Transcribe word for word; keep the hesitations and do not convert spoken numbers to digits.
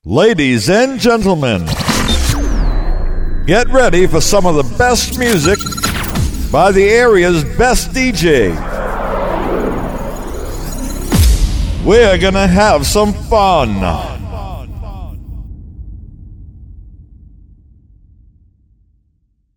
Ladies and gentlemen, get ready for some of the best music by the area's best D J. We're gonna have some fun.